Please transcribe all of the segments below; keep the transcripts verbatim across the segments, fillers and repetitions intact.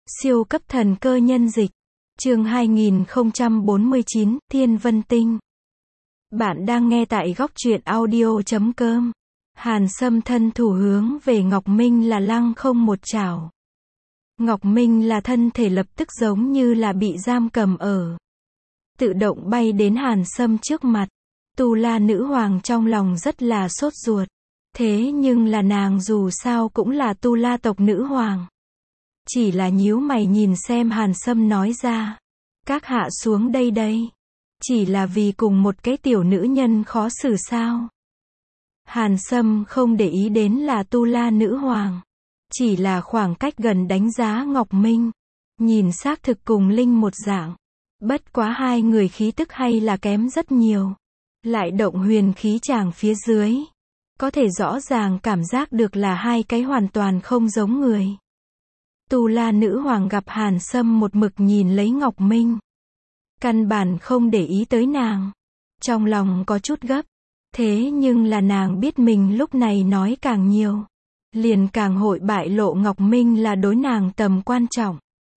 Siêu cấp thần cơ nhân dịch. Chương hai nghìn không trăm bốn mươi chín, Thiên Vân Tinh. Bạn đang nghe tại góc truyện audio chấm com. Hàn Sâm thân thủ hướng về Ngọc Minh là lăng không một chảo. Ngọc Minh là thân thể lập tức giống như là bị giam cầm ở. Tự động bay đến Hàn Sâm trước mặt. Tu La nữ hoàng trong lòng rất là sốt ruột. Thế nhưng là nàng dù sao cũng là Tu La tộc nữ hoàng. Chỉ là nhíu mày nhìn xem Hàn Sâm nói ra. Các hạ xuống đây đây. Chỉ là vì cùng một cái tiểu nữ nhân khó xử sao. Hàn Sâm không để ý đến là Tu La nữ hoàng. Chỉ là khoảng cách gần đánh giá Ngọc Minh. Nhìn xác thực cùng Linh một dạng. Bất quá hai người khí tức hay là kém rất nhiều. Lại động huyền khí tràng phía dưới. Có thể rõ ràng cảm giác được là hai cái hoàn toàn không giống người. Tu La nữ hoàng gặp Hàn Sâm một mực nhìn lấy Ngọc Minh. Căn bản không để ý tới nàng. Trong lòng có chút gấp. Thế nhưng là nàng biết mình lúc này nói càng nhiều. Liền càng hội bại lộ Ngọc Minh là đối nàng tầm quan trọng.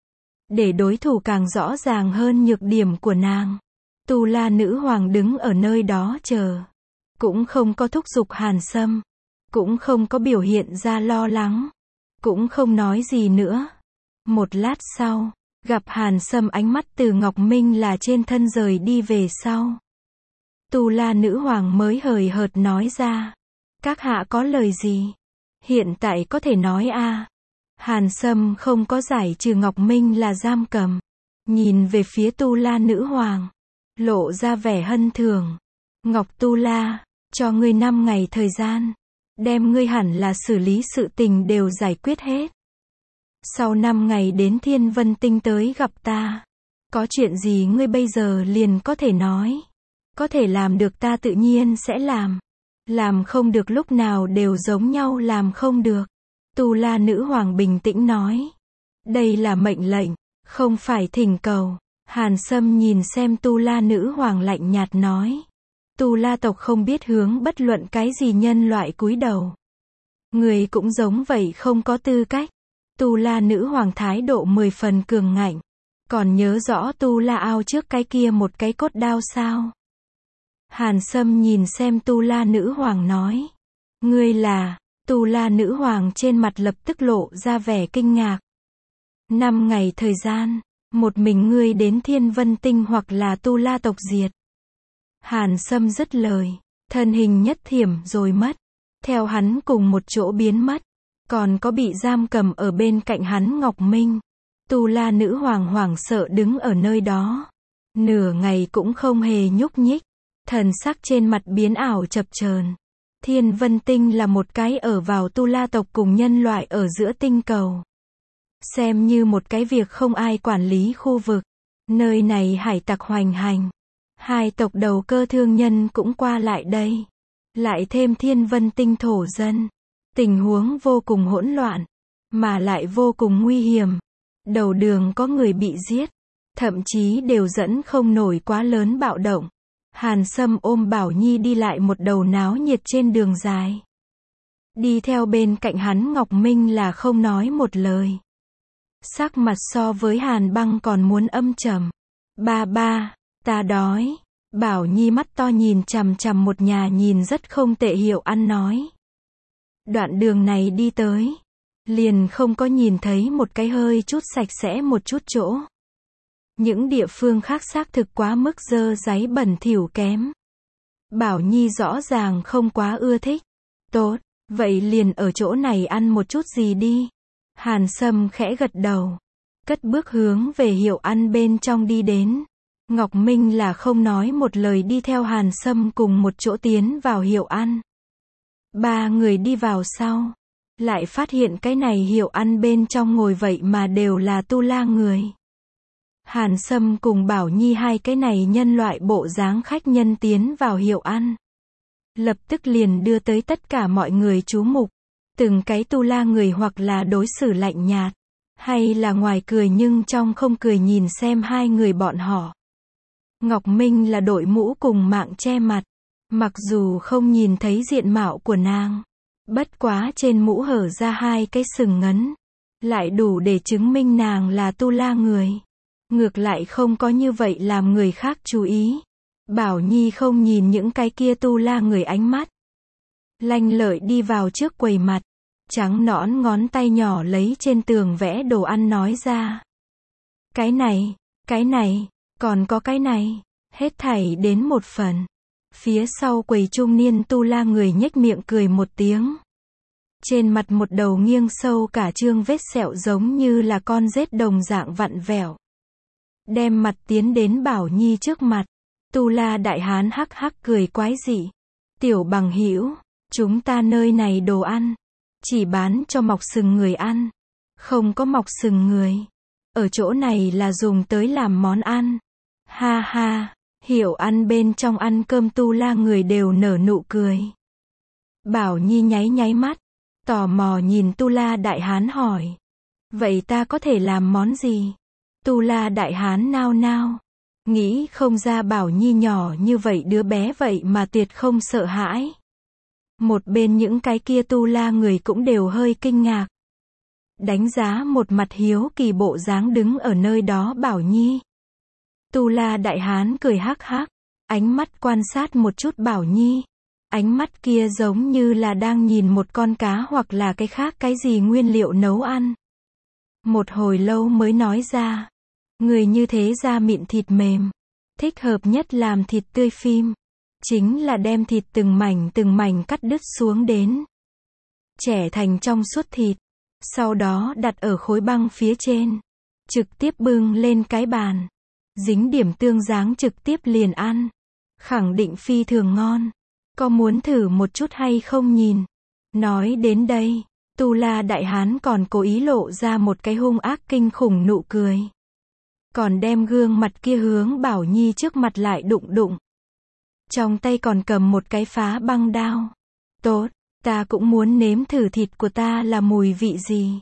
Để đối thủ càng rõ ràng hơn nhược điểm của nàng. Tu La nữ hoàng đứng ở nơi đó chờ. Cũng không có thúc giục Hàn Sâm. Cũng không có biểu hiện ra lo lắng. Cũng không nói gì nữa. Một lát sau, gặp Hàn Sâm ánh mắt từ Ngọc Minh là trên thân rời đi về sau. Tu La nữ hoàng mới hời hợt nói ra. Các hạ có lời gì? Hiện tại có thể nói a. À. Hàn Sâm không có giải trừ Ngọc Minh là giam cầm. Nhìn về phía Tu La nữ hoàng. Lộ ra vẻ hân thường. Ngọc Tu La, cho ngươi năm ngày thời gian. Đem ngươi hẳn là xử lý sự tình đều giải quyết hết. Sau năm ngày đến Thiên Vân Tinh tới gặp ta. Có chuyện gì ngươi bây giờ liền có thể nói. Có thể làm được ta tự nhiên sẽ làm. Làm không được lúc nào đều giống nhau làm không được. Tu La nữ hoàng bình tĩnh nói. Đây là mệnh lệnh, không phải thỉnh cầu. Hàn Sâm nhìn xem Tu La nữ hoàng lạnh nhạt nói. Tu La tộc không biết hướng bất luận cái gì nhân loại cúi đầu. Người cũng giống vậy không có tư cách. Tu La nữ hoàng thái độ mười phần cường ngạnh. Còn nhớ rõ Tu La ao trước cái kia một cái cốt đao sao? Hàn Sâm nhìn xem Tu La nữ hoàng nói. Ngươi là, Tu La nữ hoàng trên mặt lập tức lộ ra vẻ kinh ngạc. Năm ngày thời gian, một mình ngươi đến Thiên Vân Tinh hoặc là Tu La tộc diệt. Hàn Sâm dứt lời, thân hình nhất thiểm rồi mất. Theo hắn cùng một chỗ biến mất. Còn có bị giam cầm ở bên cạnh hắn Ngọc Minh. Tu La nữ hoàng hoảng sợ đứng ở nơi đó. Nửa ngày cũng không hề nhúc nhích. Thần sắc trên mặt biến ảo chập chờn. Thiên Vân Tinh là một cái ở vào Tu La tộc cùng nhân loại ở giữa tinh cầu. Xem như một cái việc không ai quản lý khu vực. Nơi này hải tặc hoành hành. Hai tộc đầu cơ thương nhân cũng qua lại đây. Lại thêm Thiên Vân Tinh thổ dân. Tình huống vô cùng hỗn loạn. Mà lại vô cùng nguy hiểm. Đầu đường có người bị giết. Thậm chí đều dẫn không nổi quá lớn bạo động. Hàn Sâm ôm Bảo Nhi đi lại một đầu náo nhiệt trên đường dài. Đi theo bên cạnh hắn Ngọc Minh là không nói một lời. Sắc mặt so với Hàn Băng còn muốn âm trầm. Ba ba, ta đói. Bảo Nhi mắt to nhìn chằm chằm một nhà nhìn rất không tệ hiệu ăn nói. Đoạn đường này đi tới. Liền không có nhìn thấy một cái hơi chút sạch sẽ một chút chỗ. Những địa phương khác xác thực quá mức dơ dáy bẩn thỉu kém. Bảo Nhi rõ ràng không quá ưa thích. Tốt, vậy liền ở chỗ này ăn một chút gì đi. Hàn Sâm khẽ gật đầu. Cất bước hướng về hiệu ăn bên trong đi đến. Ngọc Minh là không nói một lời đi theo Hàn Sâm cùng một chỗ tiến vào hiệu ăn. Ba người đi vào sau. Lại phát hiện cái này hiệu ăn bên trong ngồi vậy mà đều là Tu La người. Hàn Sâm cùng Bảo Nhi hai cái này nhân loại bộ dáng khách nhân tiến vào hiệu ăn. Lập tức liền đưa tới tất cả mọi người chú mục. Từng cái Tu La người hoặc là đối xử lạnh nhạt. Hay là ngoài cười nhưng trong không cười nhìn xem hai người bọn họ. Ngọc Minh là đội mũ cùng mạng che mặt. Mặc dù không nhìn thấy diện mạo của nàng. Bất quá trên mũ hở ra hai cái sừng ngấn. lại đủ để chứng minh nàng là tu la người. Ngược lại không có như vậy làm người khác chú ý. Bảo Nhi không nhìn những cái kia tu la người ánh mắt. Lanh lợi đi vào trước quầy mặt. Trắng nõn ngón tay nhỏ lấy trên tường vẽ đồ ăn nói ra. Cái này, cái này, còn có cái này. Hết thảy đến một phần. Phía sau quầy trung niên tu la người nhếch miệng cười một tiếng. Trên mặt một đầu nghiêng sâu cả trương vết sẹo giống như là con rết đồng dạng vặn vẹo. Đem mặt tiến đến Bảo Nhi trước mặt. Tu la đại hán hắc hắc cười quái dị. Tiểu bằng hữu, chúng ta nơi này đồ ăn. Chỉ bán cho mọc sừng người ăn. Không có mọc sừng người. Ở chỗ này là dùng tới làm món ăn. Ha ha, hiểu ăn bên trong ăn cơm tu la người đều nở nụ cười. Bảo Nhi nháy nháy mắt. Tò mò nhìn tu la đại hán hỏi. Vậy ta có thể làm món gì? Tu la đại hán nao nao. Nghĩ không ra Bảo Nhi nhỏ như vậy đứa bé vậy mà tuyệt không sợ hãi. Một bên những cái kia tu la người cũng đều hơi kinh ngạc. Đánh giá một mặt hiếu kỳ bộ dáng đứng ở nơi đó Bảo Nhi. Tu la đại hán cười hắc hắc. Ánh mắt quan sát một chút Bảo Nhi. Ánh mắt kia giống như là đang nhìn một con cá hoặc là cái khác cái gì nguyên liệu nấu ăn. Một hồi lâu mới nói ra. Người như thế da mịn thịt mềm. Thích hợp nhất làm thịt tươi phim. Chính là đem thịt từng mảnh từng mảnh cắt đứt xuống đến. Chẻ thành trong suốt thịt. Sau đó đặt ở khối băng phía trên. Trực tiếp bưng lên cái bàn. Dính điểm tương giáng trực tiếp liền ăn. Khẳng định phi thường ngon. Có muốn thử một chút hay không nhìn? Nói đến đây, tu la đại hán còn cố ý lộ ra một cái hung ác kinh khủng nụ cười. Còn đem gương mặt kia hướng Bảo Nhi trước mặt lại đụng đụng. Trong tay còn cầm một cái phá băng đao. Tốt, ta cũng muốn nếm thử thịt của ta là mùi vị gì.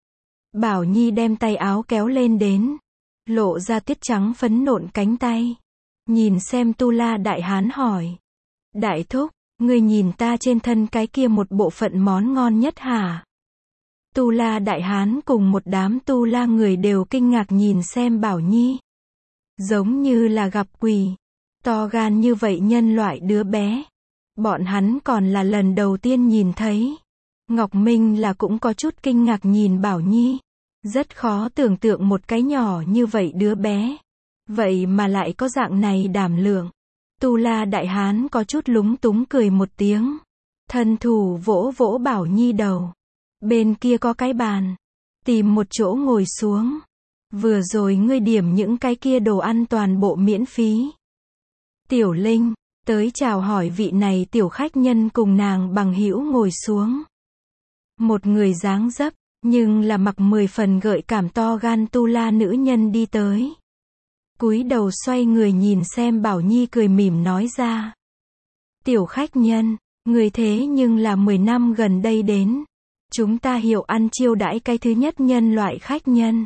Bảo Nhi đem tay áo kéo lên đến. Lộ ra tiết trắng phấn nộn cánh tay. Nhìn xem tu la đại hán hỏi. Đại thúc, ngươi nhìn ta trên thân cái kia một bộ phận món ngon nhất hả? Tu la đại hán cùng một đám tu la người đều kinh ngạc nhìn xem Bảo Nhi. Giống như là gặp quỷ. To gan như vậy nhân loại đứa bé. Bọn hắn còn là lần đầu tiên nhìn thấy. Ngọc Minh là cũng có chút kinh ngạc nhìn Bảo Nhi. Rất khó tưởng tượng một cái nhỏ như vậy đứa bé. Vậy mà lại có dạng này đảm lượng. Tu la đại hán có chút lúng túng cười một tiếng. Thân thủ vỗ vỗ Bảo Nhi đầu. Bên kia có cái bàn. Tìm một chỗ ngồi xuống. Vừa rồi ngươi điểm những cái kia đồ ăn toàn bộ miễn phí. Tiểu Linh, tới chào hỏi vị này tiểu khách nhân cùng nàng bằng hữu ngồi xuống. Một người dáng dấp, nhưng là mặc mười phần gợi cảm to gan tu la nữ nhân đi tới. Cúi đầu xoay người nhìn xem Bảo Nhi cười mỉm nói ra. Tiểu khách nhân, người thế nhưng là mười năm gần đây đến. Chúng ta hiểu ăn chiêu đãi cái thứ nhất nhân loại khách nhân.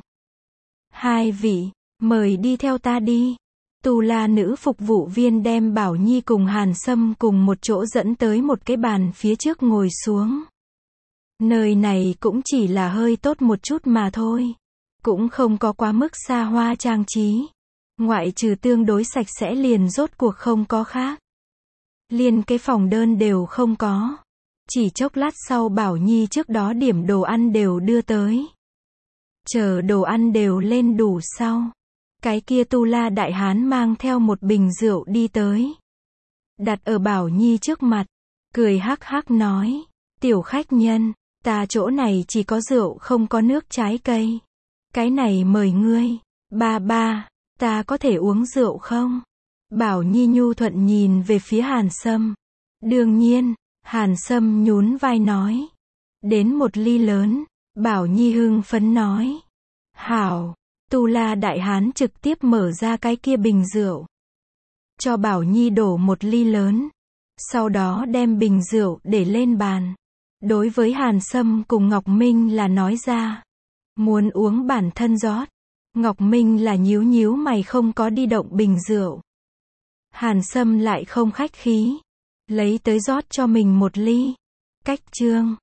Hai vị, mời đi theo ta đi. Tu la nữ phục vụ viên đem Bảo Nhi cùng Hàn Sâm cùng một chỗ dẫn tới một cái bàn phía trước ngồi xuống. Nơi này cũng chỉ là hơi tốt một chút mà thôi. Cũng không có quá mức xa hoa trang trí. Ngoại trừ tương đối sạch sẽ liền rốt cuộc không có khác. Liên cái phòng đơn đều không có. Chỉ chốc lát sau Bảo Nhi trước đó điểm đồ ăn đều đưa tới. Chờ đồ ăn đều lên đủ sau. Cái kia tu la đại hán mang theo một bình rượu đi tới. Đặt ở Bảo Nhi trước mặt. Cười hắc hắc nói. Tiểu khách nhân, ta chỗ này chỉ có rượu không có nước trái cây. Cái này mời ngươi. Ba ba, ta có thể uống rượu không? Bảo Nhi nhu thuận nhìn về phía Hàn Sâm. Đương nhiên, Hàn Sâm nhún vai nói. Đến một ly lớn, Bảo Nhi hưng phấn nói. Hảo, tu la đại hán trực tiếp mở ra cái kia bình rượu. Cho Bảo Nhi đổ một ly lớn. Sau đó đem bình rượu để lên bàn. Đối với Hàn Sâm cùng Ngọc Minh là nói ra. Muốn uống bản thân rót. Ngọc Minh là nhíu nhíu mày không có đi động bình rượu. Hàn Sâm lại không khách khí. Lấy tới rót cho mình một ly. Cách chương.